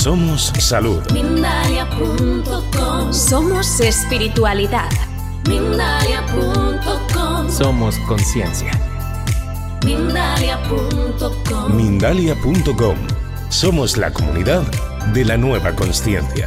Somos salud. Mindalia.com. Somos espiritualidad. Mindalia.com. Somos conciencia. Mindalia.com. Mindalia.com. Somos la comunidad de la nueva consciencia.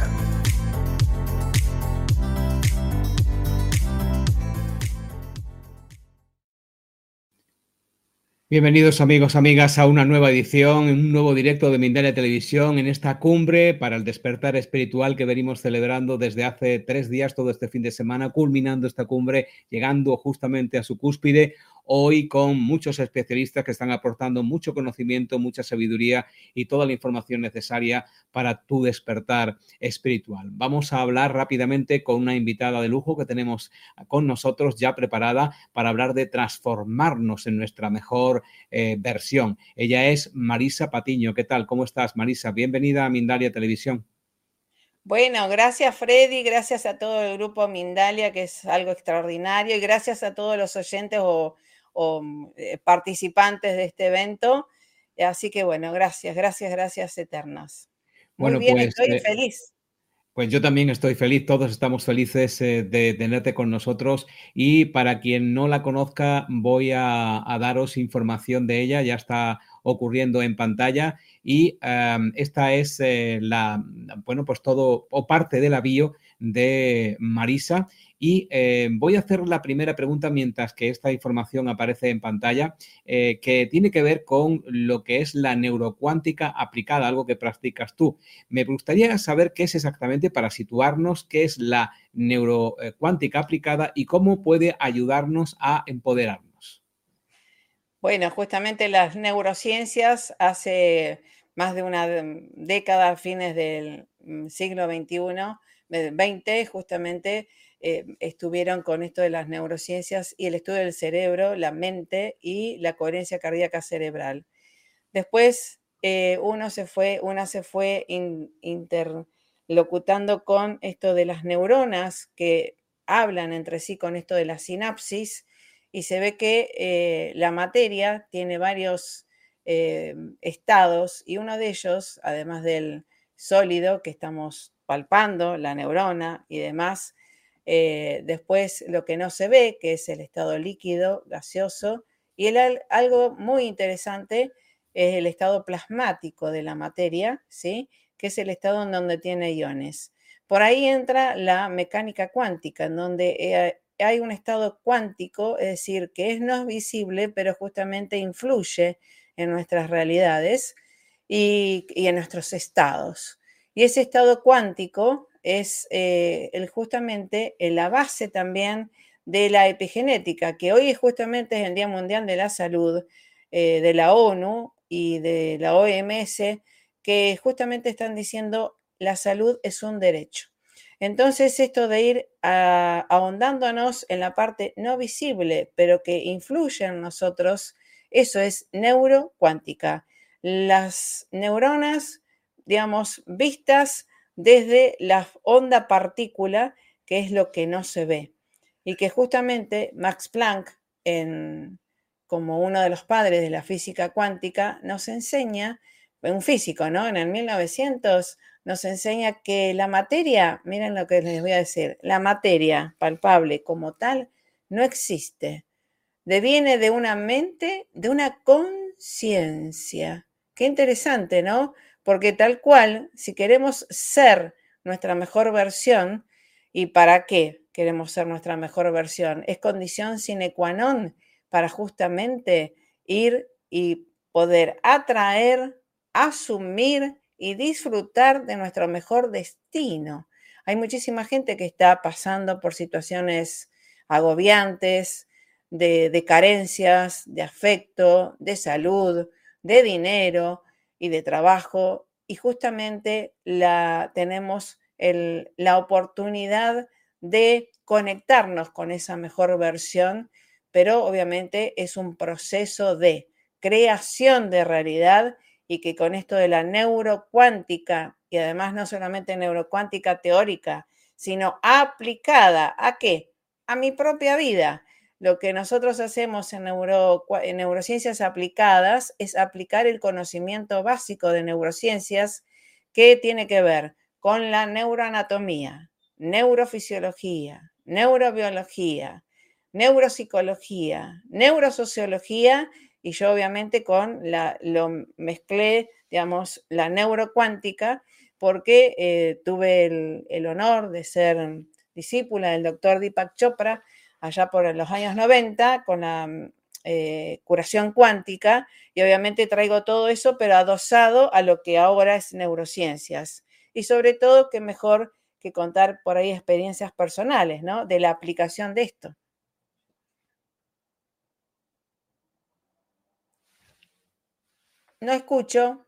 Bienvenidos amigos, amigas, a una nueva edición, un nuevo directo de Mindalia Televisión en esta cumbre para el despertar espiritual que venimos celebrando desde hace 3 días, todo este fin de semana, culminando esta cumbre, llegando justamente a su cúspide, hoy con muchos especialistas que están aportando mucho conocimiento, mucha sabiduría y toda la información necesaria para tu despertar espiritual. Vamos a hablar rápidamente con una invitada de lujo que tenemos con nosotros ya preparada para hablar de transformarnos en nuestra mejor versión. Ella es Marisa Patiño. ¿Qué tal? ¿Cómo estás, Marisa? Bienvenida a Mindalia Televisión. Bueno, gracias Freddy, gracias a todo el grupo Mindalia, que es algo extraordinario, y gracias a todos los oyentes o participantes de este evento. Así que bueno, gracias eternas. Muy Bueno, bien, pues, estoy feliz. Pues yo también estoy feliz, todos estamos felices de tenerte con nosotros, y para quien no la conozca voy a daros información de ella, ya está ocurriendo en pantalla, y esta es pues todo o parte de la bio de Marisa. Y voy a hacer la primera pregunta mientras que esta información aparece en pantalla, que tiene que ver con lo que es la neurocuántica aplicada, algo que practicas tú. Me gustaría saber qué es exactamente, para situarnos, qué es la neurocuántica aplicada y cómo puede ayudarnos a empoderarnos. Bueno, justamente las neurociencias hace más de una década, a fines del siglo XX, justamente estuvieron con esto de las neurociencias y el estudio del cerebro, la mente y la coherencia cardíaca cerebral. Después una se fue interlocutando con esto de las neuronas que hablan entre sí con esto de la sinapsis, y se ve que la materia tiene varios estados, y uno de ellos, además del sólido que estamos palpando, la neurona y demás, después lo que no se ve, que es el estado líquido, gaseoso, y algo muy interesante es el estado plasmático de la materia, ¿sí? Que es el estado en donde tiene iones. Por ahí entra la mecánica cuántica, en donde hay un estado cuántico, es decir, que no es visible, pero justamente influye en nuestras realidades y en nuestros estados. Y ese estado cuántico es justamente la base también de la epigenética, que hoy justamente es el Día Mundial de la Salud, de la ONU y de la OMS, que justamente están diciendo la salud es un derecho. Entonces, esto de ir ahondándonos en la parte no visible, pero que influye en nosotros, eso es neurocuántica. Las neuronas, digamos, vistas desde la onda partícula, que es lo que no se ve. Y que justamente Max Planck, como uno de los padres de la física cuántica, nos enseña, un físico, ¿no? En el 1900 nos enseña que la materia, miren lo que les voy a decir, la materia palpable como tal no existe. Deviene de una mente, de una conciencia. Qué interesante, ¿no? Porque tal cual, si queremos ser nuestra mejor versión, ¿y para qué queremos ser nuestra mejor versión? Es condición sine qua non para justamente ir y poder atraer, asumir y disfrutar de nuestro mejor destino. Hay muchísima gente que está pasando por situaciones agobiantes, de carencias, de afecto, de salud, de dinero y de trabajo, y justamente tenemos la oportunidad de conectarnos con esa mejor versión, pero obviamente es un proceso de creación de realidad, y que con esto de la neurocuántica, y además no solamente neurocuántica teórica, sino aplicada, ¿a qué? A mi propia vida. Lo que nosotros hacemos en neurociencias aplicadas es aplicar el conocimiento básico de neurociencias, que tiene que ver con la neuroanatomía, neurofisiología, neurobiología, neuropsicología, neurosociología, y yo obviamente lo mezclé, digamos, la neurocuántica, porque tuve el honor de ser discípula del doctor Deepak Chopra allá por los años 90 con la curación cuántica, y obviamente traigo todo eso, pero adosado a lo que ahora es neurociencias. Y sobre todo, que mejor que contar por ahí experiencias personales, ¿no? De la aplicación de esto. No escucho,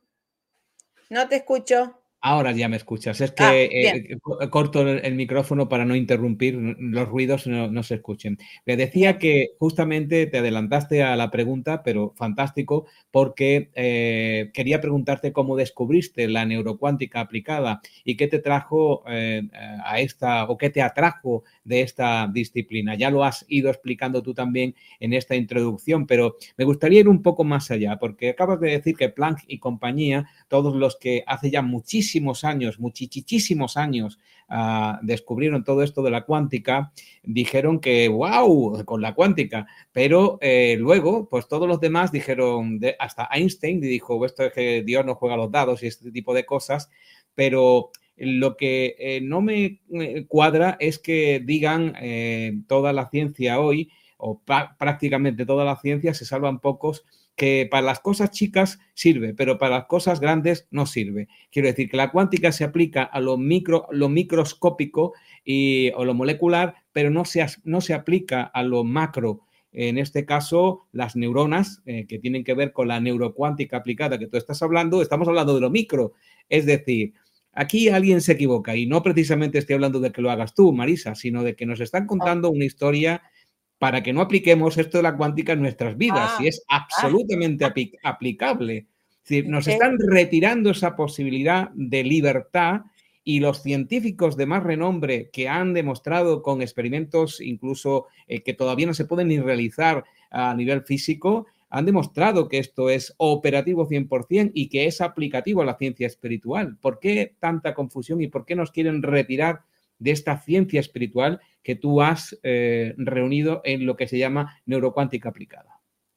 no te escucho. Ahora ya me escuchas. Es que Bien. corto el micrófono para no interrumpir, los ruidos no se escuchen. Le decía Bien. que justamente te adelantaste a la pregunta, pero fantástico, porque quería preguntarte cómo descubriste la neurocuántica aplicada y qué te trajo a esta, o qué te atrajo de esta disciplina. Ya lo has ido explicando tú también en esta introducción, pero me gustaría ir un poco más allá, porque acabas de decir que Planck y compañía, todos los que hace ya muchísimos años, muchísimos años, descubrieron todo esto de la cuántica, dijeron que wow, con la cuántica, pero luego, pues todos los demás dijeron, hasta Einstein dijo, esto es que Dios no juega los dados y este tipo de cosas, pero lo que no me cuadra es que digan toda la ciencia hoy, o prácticamente toda la ciencia, se salvan pocos, que para las cosas chicas sirve, pero para las cosas grandes no sirve. Quiero decir que la cuántica se aplica a lo microscópico o lo molecular, pero no se aplica a lo macro. En este caso, las neuronas, que tienen que ver con la neurocuántica aplicada que tú estás hablando, estamos hablando de lo micro. Es decir, aquí alguien se equivoca y no precisamente estoy hablando de que lo hagas tú, Marisa, sino de que nos están contando una historia para que no apliquemos esto de la cuántica en nuestras vidas, y es absolutamente aplicable. Es decir, nos están retirando esa posibilidad de libertad, y los científicos de más renombre que han demostrado con experimentos incluso que todavía no se pueden ni realizar a nivel físico, han demostrado que esto es operativo 100% y que es aplicativo a la ciencia espiritual. ¿Por qué tanta confusión y por qué nos quieren retirar de esta ciencia espiritual que tú has reunido en lo que se llama neurocuántica aplicada?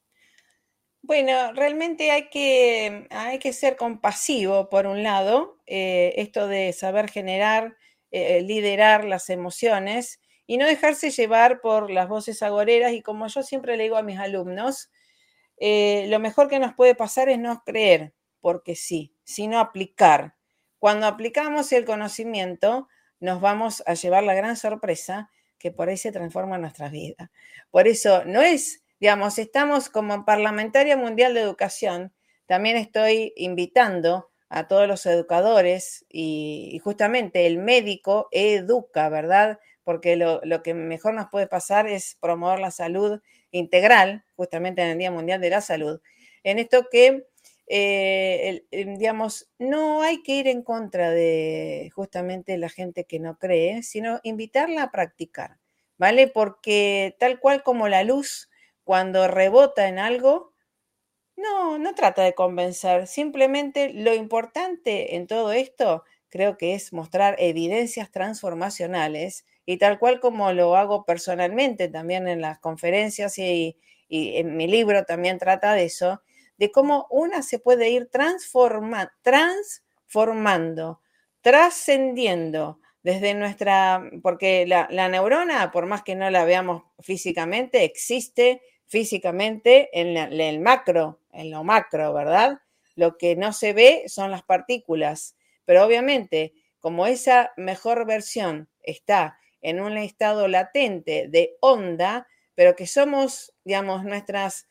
Bueno, realmente hay que ser compasivo, por un lado, esto de saber generar, liderar las emociones y no dejarse llevar por las voces agoreras. Y como yo siempre le digo a mis alumnos, lo mejor que nos puede pasar es no creer, porque sí, sino aplicar. Cuando aplicamos el conocimiento, nos vamos a llevar la gran sorpresa que por ahí se transforma nuestra vida. Por eso no es, digamos, estamos como parlamentaria mundial de educación, también estoy invitando a todos los educadores y justamente el médico educa, ¿verdad? Porque lo que mejor nos puede pasar es promover la salud integral, justamente en el Día Mundial de la Salud, en esto que, digamos, no hay que ir en contra de justamente la gente que no cree, sino invitarla a practicar, ¿vale? Porque tal cual como la luz, cuando rebota en algo, no trata de convencer, simplemente lo importante en todo esto creo que es mostrar evidencias transformacionales, y tal cual como lo hago personalmente también en las conferencias y en mi libro también trata de eso, de cómo una se puede ir transformando, trascendiendo desde porque la neurona, por más que no la veamos físicamente, existe físicamente en lo macro, ¿verdad? Lo que no se ve son las partículas, pero obviamente, como esa mejor versión está en un estado latente de onda, pero que somos, digamos, nuestras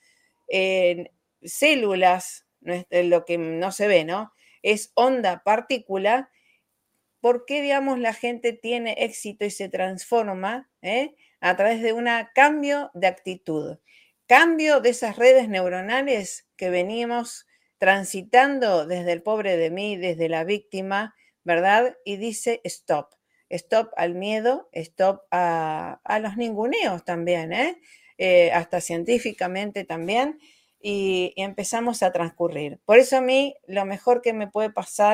células, lo que no se ve, ¿no? Es onda partícula. ¿Por qué, digamos, la gente tiene éxito y se transforma a través de un cambio de actitud? Cambio de esas redes neuronales que venimos transitando desde el pobre de mí, desde la víctima, ¿verdad? Y dice stop. Stop al miedo, stop a los ninguneos también, hasta científicamente también, y empezamos a transcurrir. Por eso a mí lo mejor que me puede pasar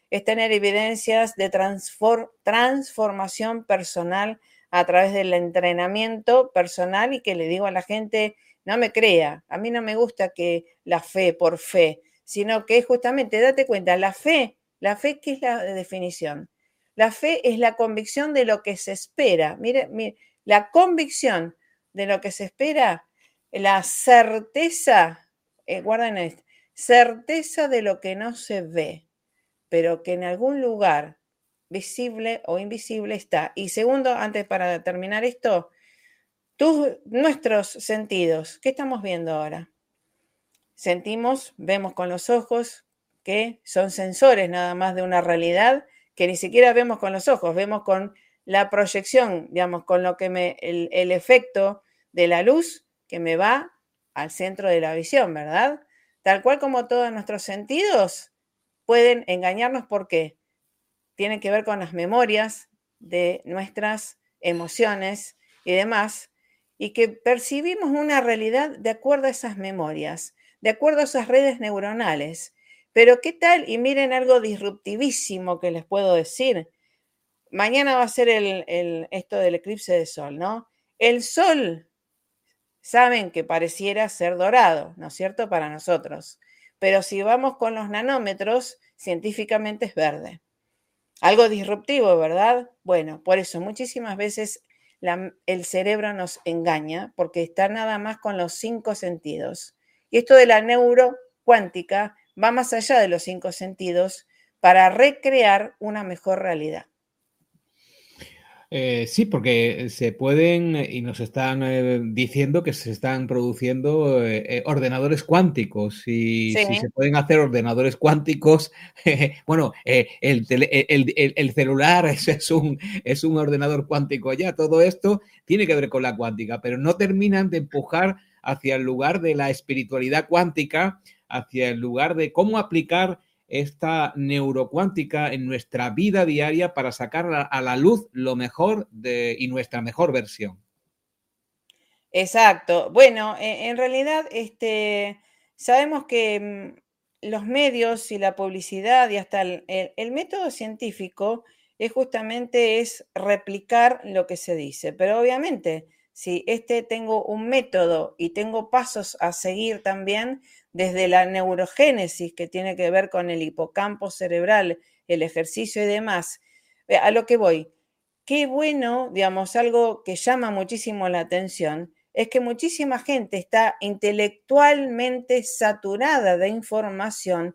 es tener evidencias de transformación personal a través del entrenamiento personal, y que le digo a la gente, no me crea, a mí no me gusta que la fe por fe, sino que justamente, date cuenta, la fe, ¿qué es la definición? La fe es la convicción de lo que se espera. Mire, la convicción de lo que se espera, la certeza, guarden esto, certeza de lo que no se ve, pero que en algún lugar visible o invisible está. Y segundo, antes para terminar esto, nuestros sentidos, ¿qué estamos viendo ahora? Sentimos, vemos con los ojos, que son sensores nada más de una realidad que ni siquiera vemos con los ojos, vemos con la proyección, digamos, con lo que el efecto de la luz que me va al centro de la visión, ¿verdad? Tal cual como todos nuestros sentidos pueden engañarnos. ¿Por qué? Tienen que ver con las memorias de nuestras emociones y demás, y que percibimos una realidad de acuerdo a esas memorias, de acuerdo a esas redes neuronales. Pero ¿qué tal? Y miren algo disruptivísimo que les puedo decir. Mañana va a ser esto del eclipse de sol, ¿no? El sol, saben que pareciera ser dorado, ¿no es cierto? Para nosotros. Pero si vamos con los nanómetros, científicamente es verde. Algo disruptivo, ¿verdad? Bueno, por eso muchísimas veces el cerebro nos engaña, porque está nada más con los 5 sentidos. Y esto de la neurocuántica va más allá de los 5 sentidos para recrear una mejor realidad. Sí, porque se pueden y nos están diciendo que se están produciendo ordenadores cuánticos, y Sí. si se pueden hacer ordenadores cuánticos, bueno, el celular es un ordenador cuántico ya. Todo esto tiene que ver con la cuántica, pero no terminan de empujar hacia el lugar de la espiritualidad cuántica, hacia el lugar de cómo aplicar esta neurocuántica en nuestra vida diaria para sacar a la luz lo mejor y nuestra mejor versión. Exacto. Bueno, en realidad sabemos que los medios y la publicidad y hasta el método científico es replicar lo que se dice. Pero obviamente, si tengo un método y tengo pasos a seguir también, desde la neurogénesis, que tiene que ver con el hipocampo cerebral, el ejercicio y demás, a lo que voy. Qué bueno, digamos, algo que llama muchísimo la atención es que muchísima gente está intelectualmente saturada de información,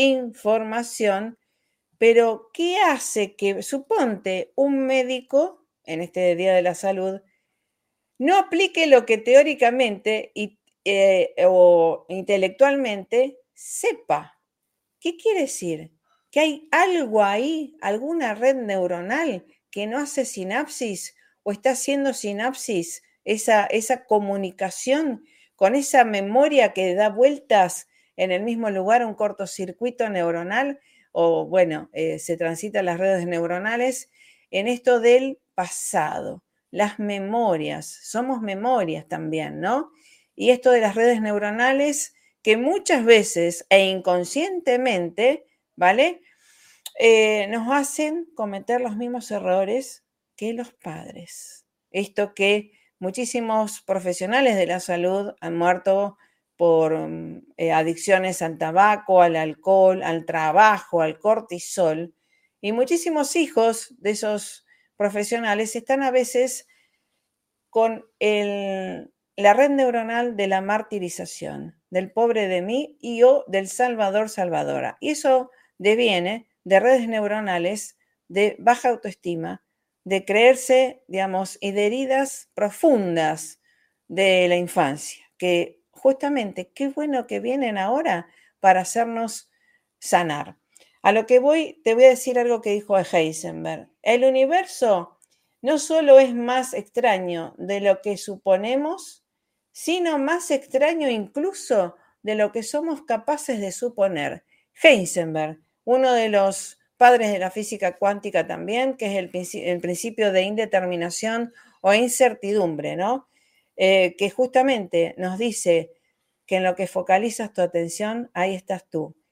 pero ¿qué hace que, suponte, un médico, en este Día de la Salud, no aplique lo que teóricamente o intelectualmente sepa? ¿Qué quiere decir? Que hay algo ahí, alguna red neuronal que no hace sinapsis o está haciendo sinapsis, esa comunicación con esa memoria que da vueltas en el mismo lugar, un cortocircuito neuronal, o bueno, se transitan las redes neuronales en esto del pasado. Las memorias, somos memorias también, ¿no? Y esto de las redes neuronales que muchas veces e inconscientemente, ¿vale? Nos hacen cometer los mismos errores que los padres. Esto que muchísimos profesionales de la salud han muerto por adicciones al tabaco, al alcohol, al trabajo, al cortisol. Y muchísimos hijos de esos profesionales están a veces con la red neuronal de la martirización, del pobre de mí y o del salvador, salvadora. Y eso deviene de redes neuronales de baja autoestima, de creerse, digamos, y de heridas profundas de la infancia, que justamente qué bueno que vienen ahora para hacernos sanar. A lo que te voy a decir algo que dijo Heisenberg. El universo no solo es más extraño de lo que suponemos, sino más extraño incluso de lo que somos capaces de suponer. Heisenberg, uno de los padres de la física cuántica también, que es el principio de indeterminación o incertidumbre, ¿no? Que justamente nos dice que en lo que focalizas tu atención, ahí estás tú.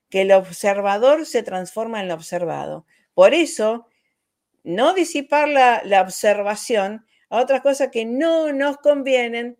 que el observador se transforma en lo observado. Por eso, no disipar la observación a otras cosas que no nos convienen.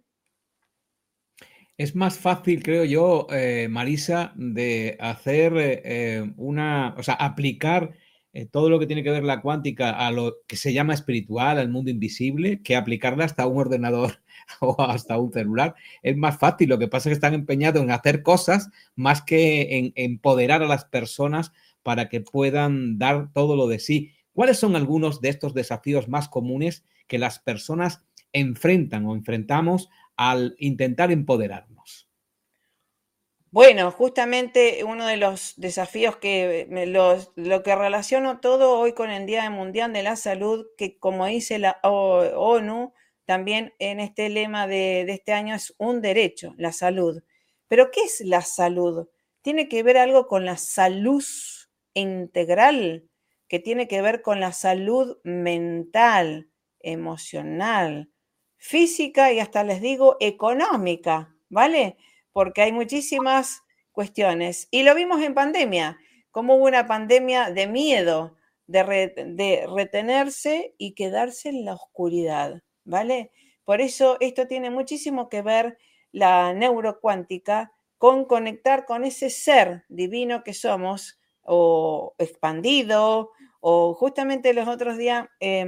Es más fácil, creo yo, Marisa, de hacer o sea, aplicar todo lo que tiene que ver la cuántica a lo que se llama espiritual, al mundo invisible, que aplicarla hasta un ordenador o hasta un celular. Es más fácil, lo que pasa es que están empeñados en hacer cosas más que en empoderar a las personas para que puedan dar todo lo de sí. ¿Cuáles son algunos de estos desafíos más comunes que las personas enfrentan o enfrentamos al intentar empoderarnos? Bueno, justamente uno de los desafíos que lo que relaciono todo hoy con el Día Mundial de la Salud, que como dice la ONU, también en este lema de este año es un derecho, la salud. Pero ¿qué es la salud? Tiene que ver algo con la salud integral, que tiene que ver con la salud mental, emocional, física y hasta les digo económica, ¿vale? Porque hay muchísimas cuestiones. Y lo vimos en pandemia, como hubo una pandemia de miedo, de retenerse y quedarse en la oscuridad, ¿vale? Por eso esto tiene muchísimo que ver la neurocuántica con conectar con ese ser divino que somos, o expandido, o justamente los otros días,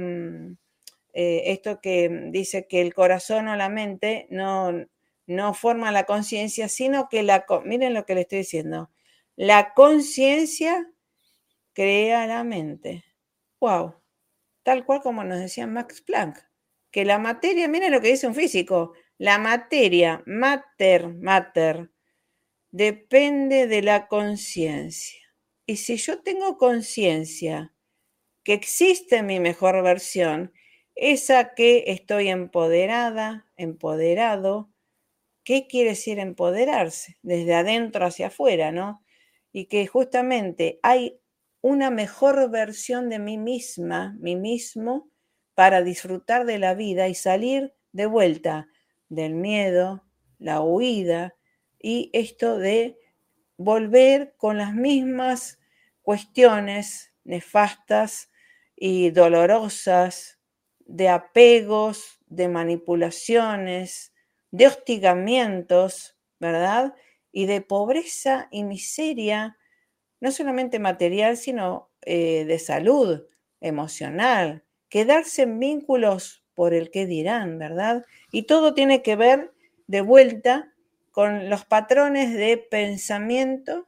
esto que dice que el corazón o la mente no forma la conciencia, sino que miren lo que le estoy diciendo, la conciencia crea la mente. ¡Wow! Tal cual como nos decía Max Planck, que la materia, miren lo que dice un físico, la materia, matter, depende de la conciencia. Y si yo tengo conciencia que existe mi mejor versión, esa que estoy empoderada, empoderado. ¿Qué quiere decir empoderarse? Desde adentro hacia afuera, ¿no? Y que justamente hay una mejor versión de mí misma, mí mismo, para disfrutar de la vida y salir de vuelta del miedo, la huida y esto de volver con las mismas cuestiones nefastas y dolorosas de apegos, de manipulaciones, de hostigamientos, ¿verdad? Y de pobreza y miseria, no solamente material, sino de salud emocional, quedarse en vínculos por el qué dirán, ¿verdad? Y todo tiene que ver de vuelta con los patrones de pensamiento,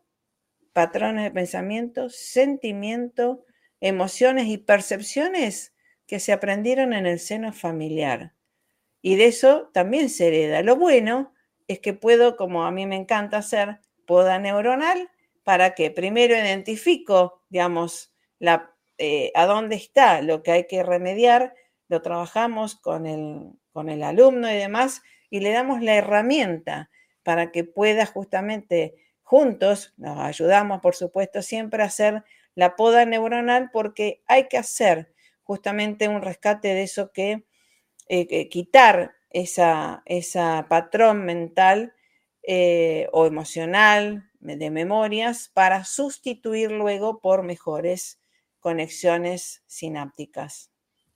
sentimiento, emociones y percepciones que se aprendieron en el seno familiar. Y de eso también se hereda. Lo bueno es que puedo, como a mí me encanta hacer, poda neuronal, para que primero identifico, digamos, a dónde está lo que hay que remediar, lo trabajamos con el alumno y demás, y le damos la herramienta para que pueda justamente juntos, nos ayudamos por supuesto siempre a hacer la poda neuronal, porque hay que hacer justamente un rescate de eso quitar esa patrón mental o emocional de memorias para sustituir luego por mejores conexiones sinápticas.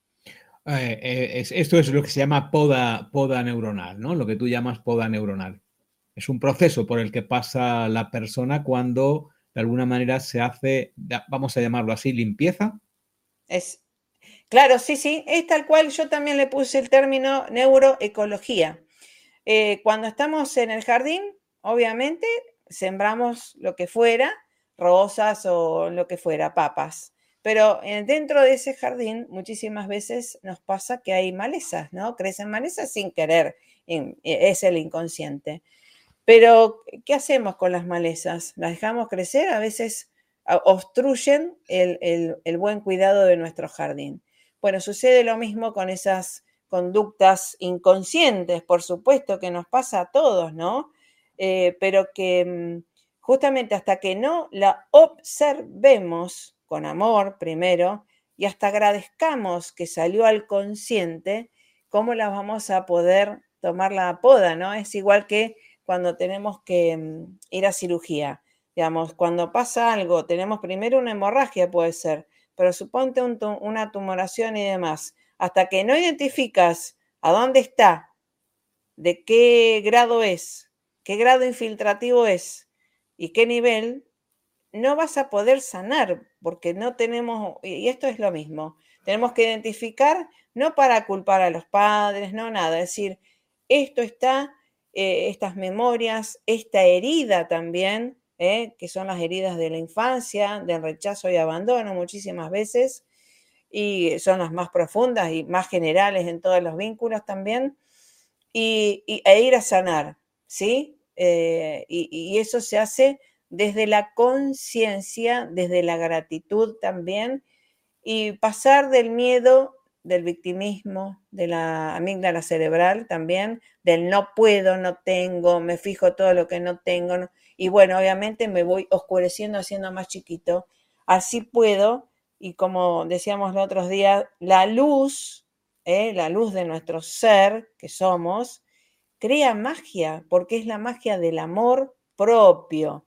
Esto es lo que se llama poda neuronal, ¿no? Lo que tú llamas poda neuronal. Es un proceso por el que pasa la persona cuando de alguna manera se hace, vamos a llamarlo así, limpieza. Claro, sí, es tal cual. Yo también le puse el término neuroecología. Cuando estamos en el jardín, obviamente, sembramos lo que fuera, rosas o lo que fuera, papas. Pero dentro de ese jardín muchísimas veces nos pasa que hay malezas, ¿no? Crecen malezas sin querer, es el inconsciente. Pero, ¿qué hacemos con las malezas? ¿Las dejamos crecer? A veces obstruyen el buen cuidado de nuestro jardín. Bueno, sucede lo mismo con esas conductas inconscientes, por supuesto que nos pasa a todos, ¿no? Pero que justamente hasta que no la observemos con amor primero y hasta agradezcamos que salió al consciente, ¿cómo la vamos a poder tomar la poda, ¿no? Es igual que cuando tenemos que ir a cirugía. Digamos, cuando pasa algo, tenemos primero una hemorragia, puede ser, pero suponte una tumoración y demás. Hasta que no identificas a dónde está, de qué grado es, qué grado infiltrativo es y qué nivel, no vas a poder sanar, porque no tenemos, y esto es lo mismo, tenemos que identificar, no para culpar a los padres, no nada, es decir, esto está, estas memorias, esta herida también, que son las heridas de la infancia, del rechazo y abandono muchísimas veces, y son las más profundas y más generales en todos los vínculos también, e ir a sanar, ¿sí? Y eso se hace desde la conciencia, desde la gratitud también, y pasar del miedo, del victimismo, de la amígdala cerebral también, del no puedo, no tengo, me fijo todo lo que no tengo, y bueno, obviamente me voy oscureciendo, haciendo más chiquito, así puedo, y como decíamos los otros días, la luz de nuestro ser que somos, crea magia, porque es la magia del amor propio.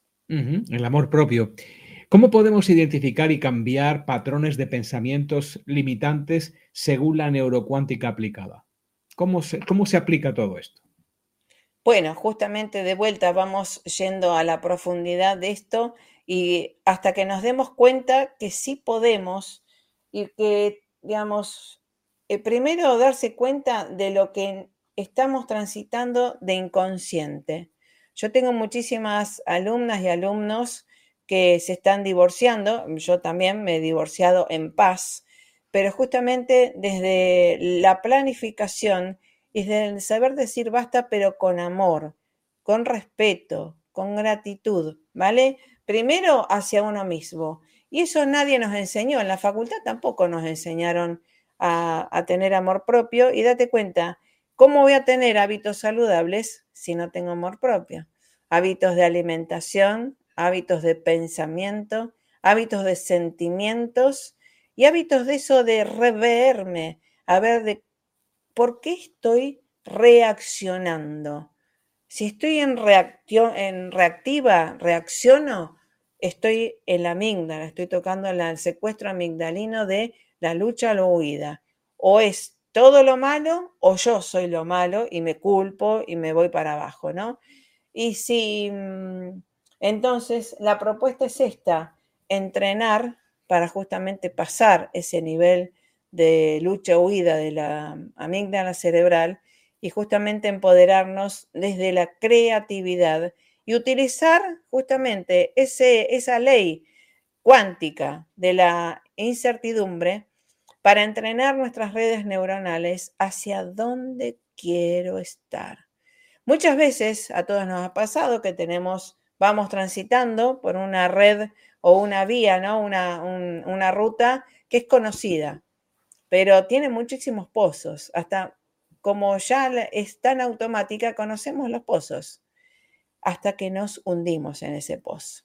El amor propio. ¿Cómo podemos identificar y cambiar patrones de pensamientos limitantes según la neurocuántica aplicada? ¿Cómo se aplica todo esto? Bueno, justamente de vuelta vamos yendo a la profundidad de esto y hasta que nos demos cuenta que sí podemos y que, digamos, primero darse cuenta de lo que estamos transitando de inconsciente. Yo tengo muchísimas alumnas y alumnos que se están divorciando, yo también me he divorciado en paz, pero justamente desde la planificación y desde el saber decir basta, pero con amor, con respeto, con gratitud, ¿vale? Primero hacia uno mismo. Y eso nadie nos enseñó, en la facultad tampoco nos enseñaron a tener amor propio. Y date cuenta, ¿cómo voy a tener hábitos saludables si no tengo amor propio? Hábitos de alimentación, hábitos de pensamiento, hábitos de sentimientos y hábitos de eso de reverme, a ver de por qué estoy reaccionando. Si estoy en reactiva, reacciono, estoy en la amígdala, estoy tocando el secuestro amigdalino de la lucha o la huida. O es todo lo malo o yo soy lo malo y me culpo y me voy para abajo, ¿no? Y si entonces la propuesta es esta, entrenar para justamente pasar ese nivel de lucha o huida de la amígdala cerebral y justamente empoderarnos desde la creatividad y utilizar justamente esa ley cuántica de la incertidumbre para entrenar nuestras redes neuronales hacia dónde quiero estar. Muchas veces a todos nos ha pasado que vamos transitando por una red o una vía, ¿no? Una ruta que es conocida, pero tiene muchísimos pozos. Hasta como ya es tan automática, conocemos los pozos hasta que nos hundimos en ese pozo.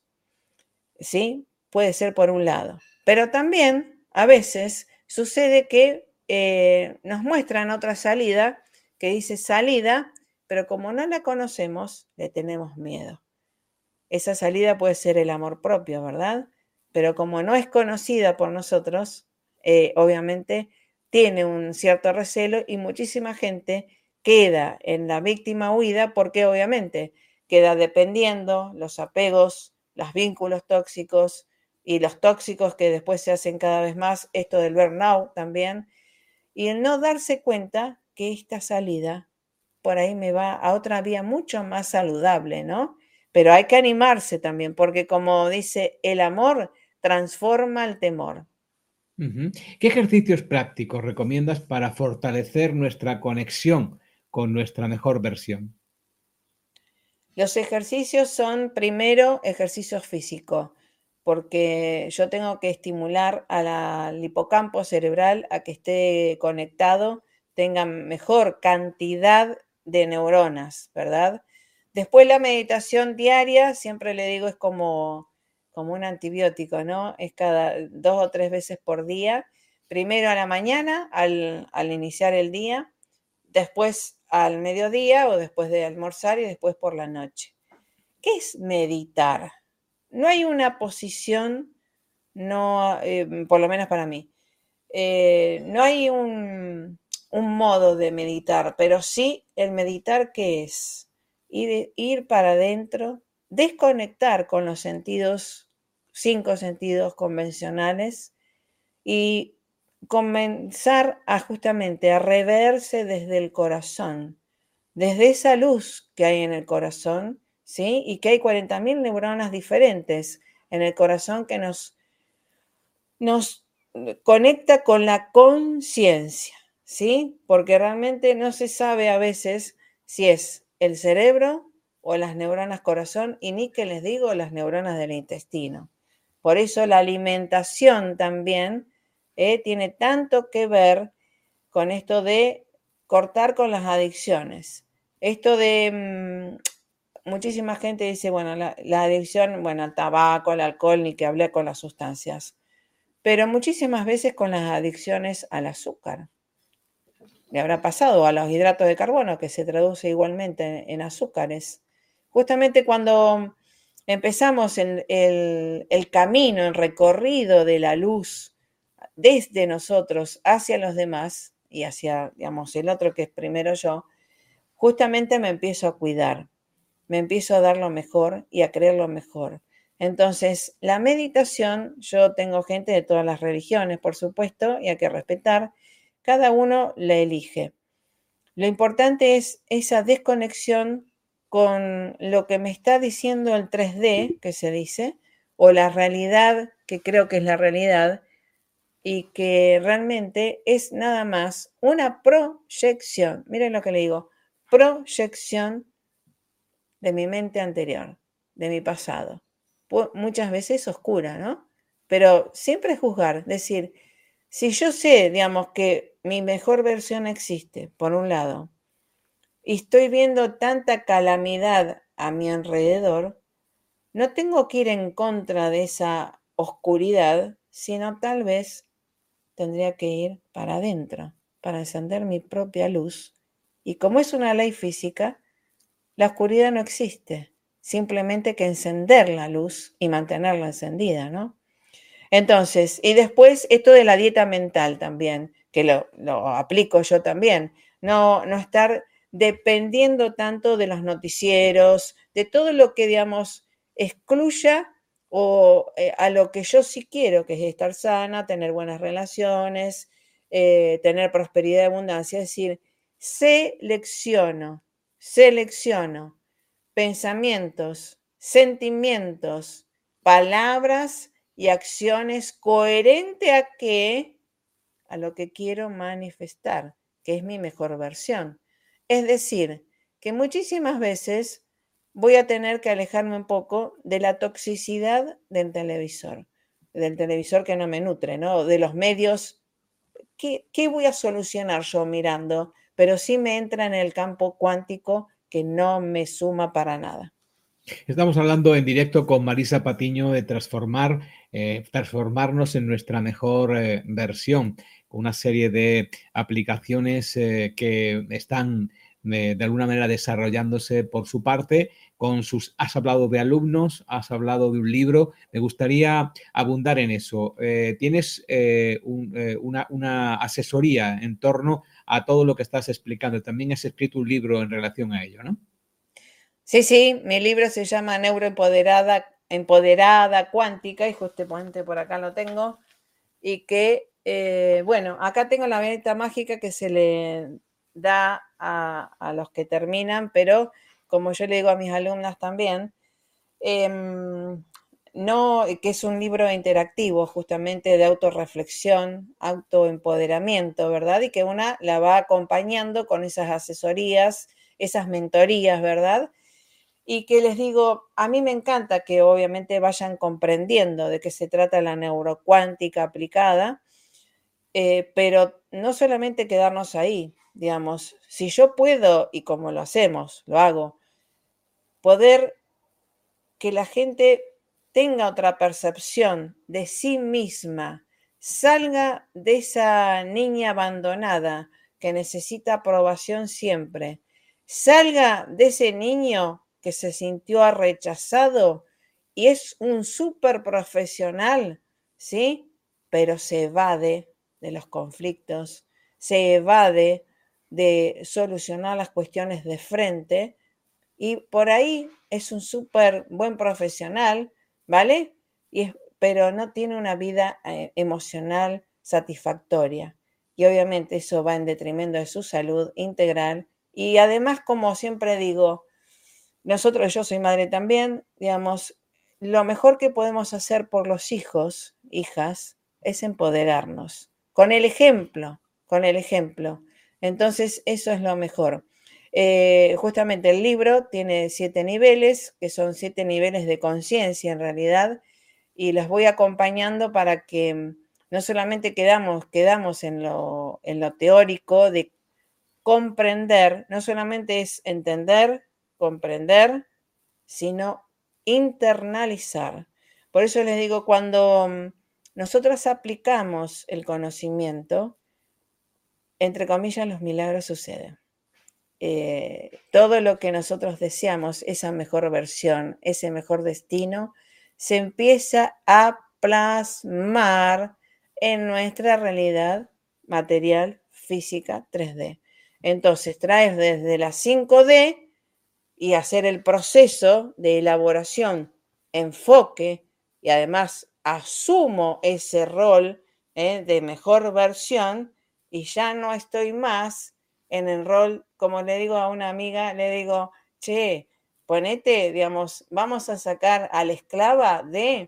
¿Sí? Puede ser por un lado. Pero también a veces sucede que nos muestran otra salida que dice salida, pero como no la conocemos, le tenemos miedo. Esa salida puede ser el amor propio, ¿verdad? Pero como no es conocida por nosotros, obviamente tiene un cierto recelo y muchísima gente queda en la víctima huida porque obviamente queda dependiendo los apegos, los vínculos tóxicos y los tóxicos que después se hacen cada vez más, esto del burnout también, y el no darse cuenta que esta salida por ahí me va a otra vía mucho más saludable, ¿no? Pero hay que animarse también, porque como dice, el amor transforma el temor. ¿Qué ejercicios prácticos recomiendas para fortalecer nuestra conexión con nuestra mejor versión? Los ejercicios son primero ejercicios físicos, porque yo tengo que estimular al hipocampo cerebral a que esté conectado, tenga mejor cantidad de neuronas, ¿verdad? Después la meditación diaria, siempre le digo, es como un antibiótico, ¿no? Es cada 2 o 3 veces por día. Primero a la mañana, al iniciar el día, después al mediodía o después de almorzar y después por la noche. ¿Qué es meditar? no hay una posición, no, por lo menos para mí, no hay un modo de meditar, pero sí el meditar, ¿qué es? Ir para adentro, desconectar con los sentidos, 5 sentidos convencionales y comenzar a justamente a reverse desde el corazón, desde esa luz que hay en el corazón, ¿sí? Y que hay 40.000 neuronas diferentes en el corazón que nos conecta con la conciencia, ¿sí? Porque realmente no se sabe a veces si es el cerebro o las neuronas corazón, y ni que les digo las neuronas del intestino. Por eso la alimentación también tiene tanto que ver con esto de cortar con las adicciones. Esto de muchísima gente dice, bueno, la adicción, bueno, al tabaco, al alcohol, ni que hablé con las sustancias, pero muchísimas veces con las adicciones al azúcar. Le habrá pasado a los hidratos de carbono, que se traduce igualmente en azúcares. Justamente cuando empezamos el camino, el recorrido de la luz desde nosotros hacia los demás y hacia, digamos, el otro que es primero yo, justamente me empiezo a cuidar, me empiezo a dar lo mejor y a creer lo mejor. Entonces, la meditación, yo tengo gente de todas las religiones, por supuesto, y hay que respetar, cada uno la elige. Lo importante es esa desconexión con lo que me está diciendo el 3D, que se dice, o la realidad, que creo que es la realidad, y que realmente es nada más una proyección. Miren lo que le digo, proyección de mi mente anterior, de mi pasado. Muchas veces oscura, ¿no? Pero siempre juzgar, decir, si yo sé, digamos, que mi mejor versión existe, por un lado, y estoy viendo tanta calamidad a mi alrededor, no tengo que ir en contra de esa oscuridad, sino tal vez tendría que ir para adentro, para encender mi propia luz. Y como es una ley física, la oscuridad no existe, simplemente que encender la luz y mantenerla encendida, ¿no? Entonces, y después esto de la dieta mental también, que lo aplico yo también, no estar dependiendo tanto de los noticieros, de todo lo que, digamos, excluya o a lo que yo sí quiero, que es estar sana, tener buenas relaciones, tener prosperidad y abundancia. Es decir, selecciono pensamientos, sentimientos, palabras y acciones coherente a qué, a lo que quiero manifestar, que es mi mejor versión. Es decir, que muchísimas veces voy a tener que alejarme un poco de la toxicidad del televisor que no me nutre, ¿no? De los medios. ¿Qué voy a solucionar yo mirando? Pero sí me entra en el campo cuántico que no me suma para nada. Estamos hablando en directo con Marisa Patiño de transformarnos en nuestra mejor versión, con una serie de aplicaciones que están de alguna manera desarrollándose por su parte. Has hablado de alumnos, has hablado de un libro. Me gustaría abundar en eso. Tienes una asesoría en torno a todo lo que estás explicando. También has escrito un libro en relación a ello, ¿no? Sí, mi libro se llama Empoderada Cuántica, y justamente por acá lo tengo, y que, bueno, acá tengo la varita mágica que se le da a los que terminan, pero como yo le digo a mis alumnas también, no, que es un libro interactivo justamente de autorreflexión, autoempoderamiento, ¿verdad? Y que una la va acompañando con esas asesorías, esas mentorías, ¿verdad? Y que les digo, a mí me encanta que obviamente vayan comprendiendo de qué se trata la neurocuántica aplicada, pero no solamente quedarnos ahí, digamos, si yo puedo, y como lo hacemos, lo hago, poder que la gente tenga otra percepción de sí misma, salga de esa niña abandonada que necesita aprobación siempre, salga de ese niño que se sintió rechazado y es un súper profesional, ¿sí? Pero se evade de los conflictos, se evade de solucionar las cuestiones de frente y por ahí es un súper buen profesional, ¿vale? Pero no tiene una vida emocional satisfactoria. Y obviamente eso va en detrimento de su salud integral. Y además, como siempre digo, yo soy madre también, digamos, lo mejor que podemos hacer por los hijos, hijas, es empoderarnos. Con el ejemplo, con el ejemplo. Entonces, eso es lo mejor. Justamente el libro tiene 7 niveles, que son 7 niveles de conciencia en realidad, y las voy acompañando para que no solamente quedamos en lo teórico de comprender, no solamente es entender, comprender, sino internalizar. Por eso les digo, cuando nosotros aplicamos el conocimiento, entre comillas, los milagros suceden. Todo lo que nosotros deseamos, esa mejor versión, ese mejor destino, se empieza a plasmar en nuestra realidad material, física, 3D. Entonces, traer desde la 5D y hacer el proceso de elaboración, enfoque, y además asumo ese rol de mejor versión y ya no estoy más en el rol, como le digo a una amiga, le digo, che, ponete, digamos, vamos a sacar a la esclava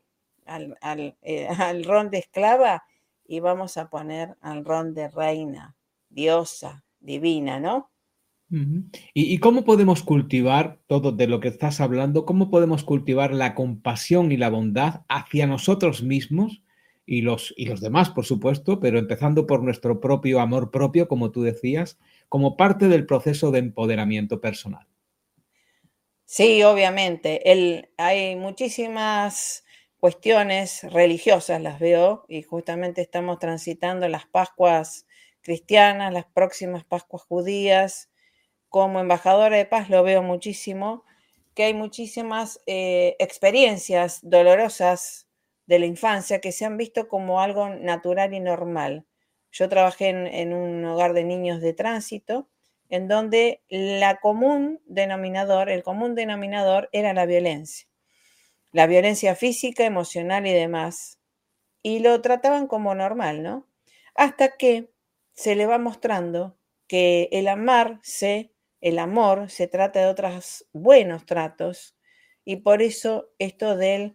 al rol de esclava y vamos a poner al rol de reina, diosa, divina, ¿no? ¿Y cómo podemos cultivar todo de lo que estás hablando? ¿Cómo podemos cultivar la compasión y la bondad hacia nosotros mismos y los demás, por supuesto, pero empezando por nuestro propio amor propio, como tú decías, como parte del proceso de empoderamiento personal? Sí, obviamente. Hay muchísimas cuestiones religiosas, las veo, y justamente estamos transitando las Pascuas cristianas, las próximas Pascuas judías. Como embajadora de paz lo veo muchísimo, que hay muchísimas experiencias dolorosas de la infancia que se han visto como algo natural y normal. Yo trabajé en un hogar de niños de tránsito, en donde el común denominador era la violencia física, emocional y demás, y lo trataban como normal, ¿no? Hasta que se le va mostrando que el amor se trata de otros buenos tratos, y por eso esto del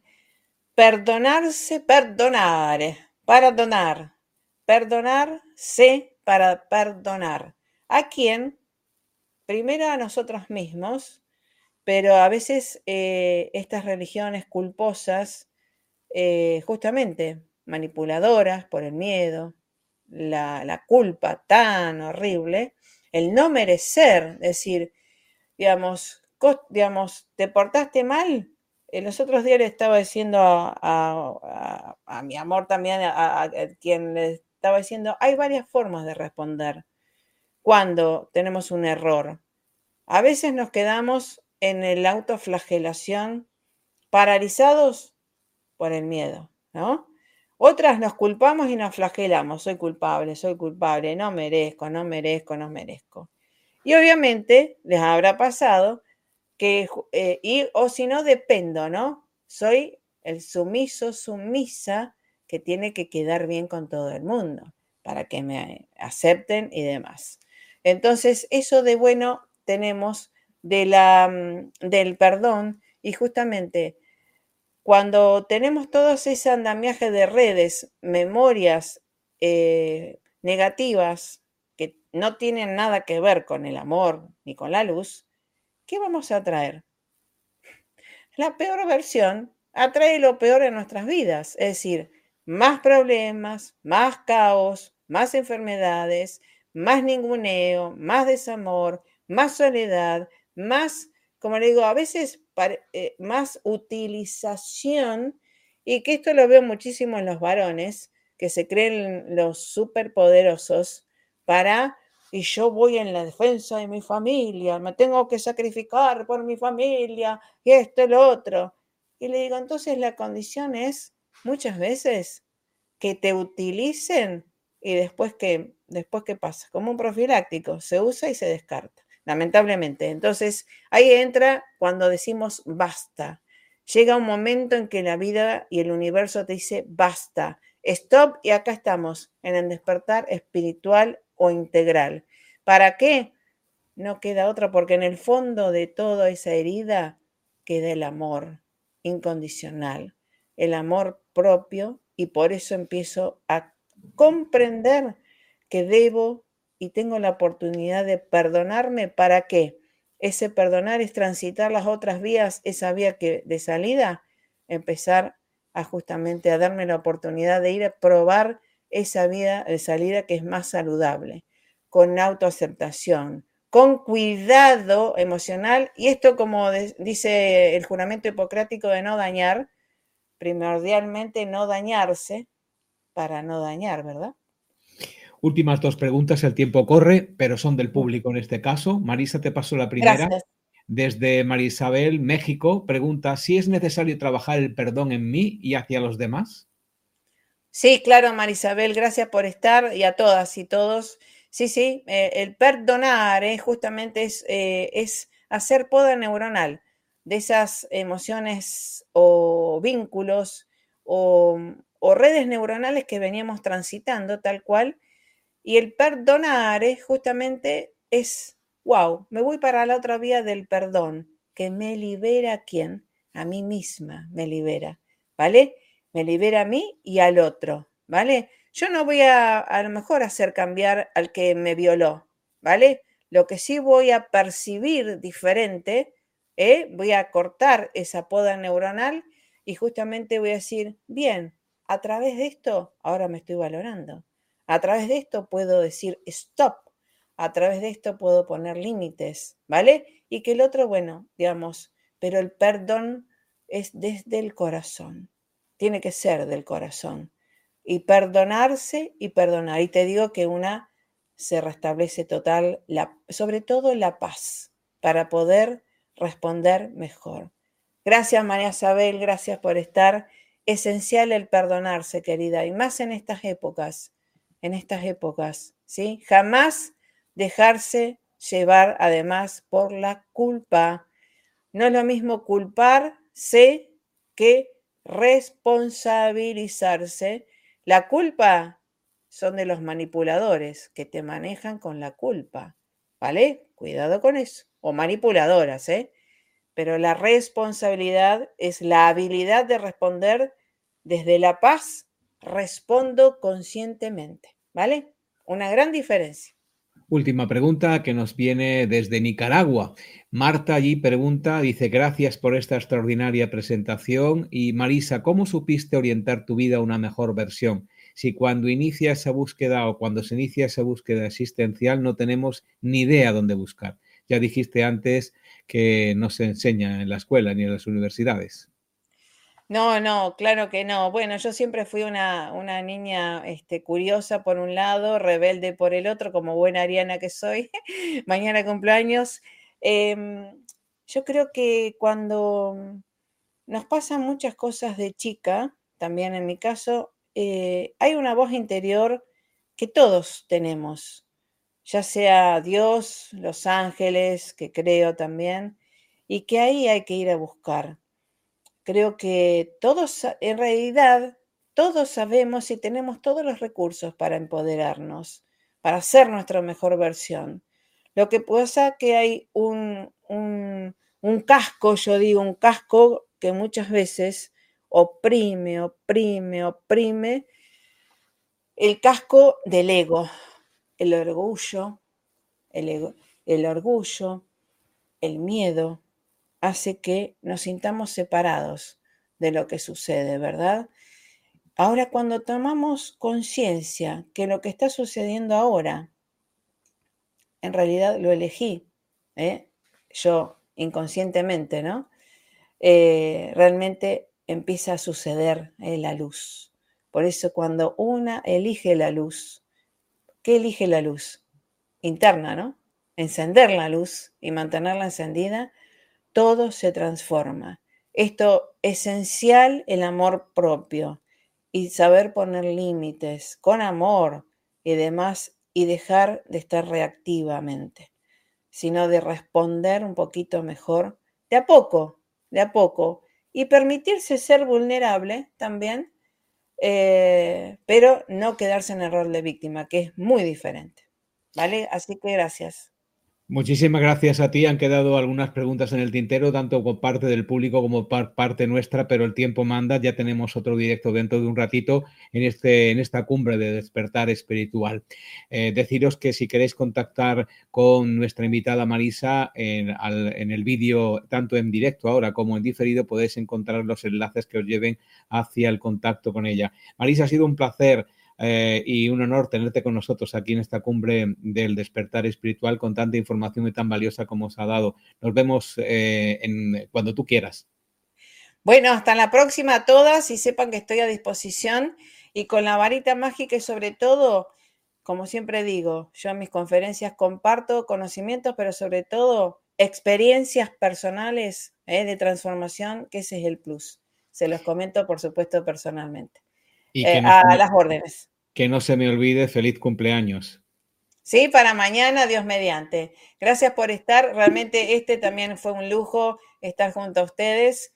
perdonarse para perdonar. ¿A quién? Primero a nosotros mismos, pero a veces estas religiones culposas, justamente manipuladoras por el miedo, la culpa tan horrible, el no merecer, decir, digamos, ¿te portaste mal? Los otros días le estaba diciendo a mi amor también, a quien le estaba diciendo, hay varias formas de responder cuando tenemos un error. A veces nos quedamos en el autoflagelación, paralizados por el miedo, ¿no? Otras nos culpamos y nos flagelamos, soy culpable, no merezco, no merezco, no merezco. Y obviamente les habrá pasado que, o si no, dependo, ¿no? Soy el sumiso, sumisa, que tiene que quedar bien con todo el mundo para que me acepten y demás. Entonces, eso de bueno tenemos del perdón, y justamente cuando tenemos todo ese andamiaje de redes, memorias negativas que no tienen nada que ver con el amor ni con la luz, ¿qué vamos a traer? La peor versión atrae lo peor en nuestras vidas, es decir, más problemas, más caos, más enfermedades, más ninguneo, más desamor, más soledad, más, como le digo, a veces más utilización, y que esto lo veo muchísimo en los varones, que se creen los superpoderosos y yo voy en la defensa de mi familia, me tengo que sacrificar por mi familia, y esto y lo otro. Y le digo, entonces la condición es muchas veces que te utilicen y después qué pasa, como un profiláctico, se usa y se descarta, lamentablemente. Entonces ahí entra cuando decimos basta. Llega un momento en que la vida y el universo te dice basta, stop, y acá estamos en el despertar espiritual o integral. ¿Para qué? No queda otra, porque en el fondo de toda esa herida queda el amor incondicional, el amor propio, y por eso empiezo a comprender que debo y tengo la oportunidad de perdonarme. ¿Para qué? Ese perdonar es transitar las otras vías, esa vía de salida, empezar a justamente a darme la oportunidad de ir a probar esa vía de salida que es más saludable, con autoaceptación, con cuidado emocional, y esto, como dice el juramento hipocrático de no dañar, primordialmente no dañarse para no dañar, ¿verdad? Últimas dos preguntas, el tiempo corre, pero son del público en este caso. Marisa, te paso la primera. Gracias. Desde Marisabel, México, pregunta si es necesario trabajar el perdón en mí y hacia los demás. Sí, claro, Marisabel, gracias por estar, y a todas y todos. Sí, el perdonar justamente es hacer poda neuronal de esas emociones o vínculos o redes neuronales que veníamos transitando tal cual. Y el perdonar justamente es, wow, me voy para la otra vía del perdón, que me libera ¿a quién? A mí misma me libera, ¿vale? Me libera a mí y al otro, ¿vale? Yo no voy a lo mejor hacer cambiar al que me violó, ¿vale? Lo que sí voy a percibir diferente, voy a cortar esa poda neuronal y justamente voy a decir, bien, a través de esto ahora me estoy valorando. A través de esto puedo decir stop, a través de esto puedo poner límites, ¿vale? Y que el otro, bueno, digamos, pero el perdón es desde el corazón, tiene que ser del corazón. Y perdonarse y perdonar. Y te digo que una se restablece total, sobre todo la paz, para poder responder mejor. Gracias, María Isabel, gracias por estar. Esencial el perdonarse, querida, y más en estas épocas, ¿sí? Jamás dejarse llevar, además, por la culpa. No es lo mismo culparse que responsabilizarse. La culpa son de los manipuladores que te manejan con la culpa, ¿vale? Cuidado con eso. O manipuladoras, ¿eh? Pero la responsabilidad es la habilidad de responder desde la paz. Respondo conscientemente, ¿vale? Una gran diferencia. Última pregunta que nos viene desde Nicaragua. Marta allí pregunta, dice, gracias por esta extraordinaria presentación. Y Marisa, ¿cómo supiste orientar tu vida a una mejor versión? Si cuando inicia esa búsqueda o cuando se inicia esa búsqueda existencial no tenemos ni idea dónde buscar. Ya dijiste antes que no se enseña en la escuela ni en las universidades. No, claro que no. Bueno, yo siempre fui una niña curiosa por un lado, rebelde por el otro, como buena ariana que soy. Mañana cumpleaños. Yo creo que cuando nos pasan muchas cosas de chica, también en mi caso, hay una voz interior que todos tenemos, ya sea Dios, los ángeles, que creo también, y que ahí hay que ir a buscar. Creo que todos, en realidad, todos sabemos y tenemos todos los recursos para empoderarnos, para ser nuestra mejor versión. Lo que pasa es que hay un casco, yo digo, un casco que muchas veces oprime, el casco del ego, el orgullo, el orgullo, el miedo, hace que nos sintamos separados de lo que sucede, ¿verdad? Ahora, cuando tomamos conciencia que lo que está sucediendo ahora, en realidad lo elegí, yo inconscientemente, ¿no? Realmente empieza a suceder la luz. Por eso cuando una elige la luz, ¿qué elige la luz? Interna, ¿no? Encender la luz y mantenerla encendida, todo se transforma. esto esencial, el amor propio y saber poner límites con amor y demás y dejar de estar reactivamente, sino de responder un poquito mejor, de a poco, y permitirse ser vulnerable también, pero no quedarse en el rol de víctima, que es muy diferente, ¿vale? Así que gracias. Muchísimas gracias a ti. Han quedado algunas preguntas en el tintero, tanto por parte del público como por parte nuestra, pero el tiempo manda. Ya tenemos otro directo dentro de un ratito en esta cumbre de despertar espiritual. Deciros que si queréis contactar con nuestra invitada Marisa en el vídeo, tanto en directo ahora como en diferido, podéis encontrar los enlaces que os lleven hacia el contacto con ella. Marisa, ha sido un placer y un honor tenerte con nosotros aquí en esta cumbre del despertar espiritual con tanta información y tan valiosa como os ha dado. Nos vemos cuando tú quieras. Bueno, hasta la próxima a todas y sepan que estoy a disposición y con la varita mágica y sobre todo, como siempre digo, yo en mis conferencias comparto conocimientos, pero sobre todo experiencias personales de transformación, que ese es el plus. Se los comento, por supuesto, personalmente. Y que A las órdenes. Que no se me olvide, feliz cumpleaños. Sí, para mañana, Dios mediante. Gracias por estar. Realmente también fue un lujo estar junto a ustedes.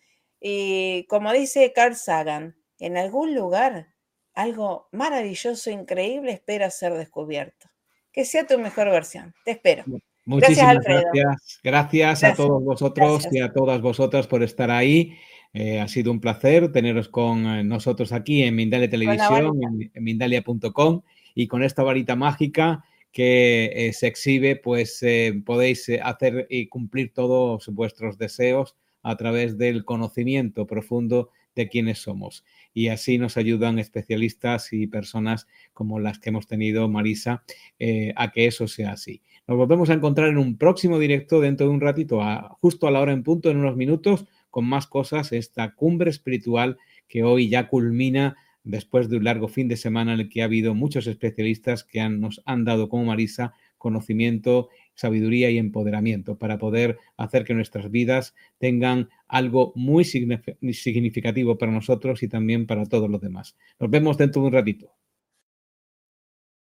Y como dice Carl Sagan, en algún lugar algo maravilloso, increíble espera ser descubierto. Que sea tu mejor versión. Te espero. Gracias, Muchísimas Alfredo. gracias. Gracias a todos vosotros y a todas vosotras por estar ahí. Ha sido un placer teneros con nosotros aquí en Mindalia Televisión, en Mindalia.com, y con esta varita mágica que se exhibe, pues podéis hacer y cumplir todos vuestros deseos a través del conocimiento profundo de quiénes somos. Y así nos ayudan especialistas y personas como las que hemos tenido, Marisa, a que eso sea así. Nos volvemos a encontrar en un próximo directo dentro de un ratito, justo a la hora en punto, en unos minutos, con más cosas, esta cumbre espiritual que hoy ya culmina después de un largo fin de semana en el que ha habido muchos especialistas que nos han dado, como Marisa, conocimiento, sabiduría y empoderamiento para poder hacer que nuestras vidas tengan algo muy significativo para nosotros y también para todos los demás. Nos vemos dentro de un ratito.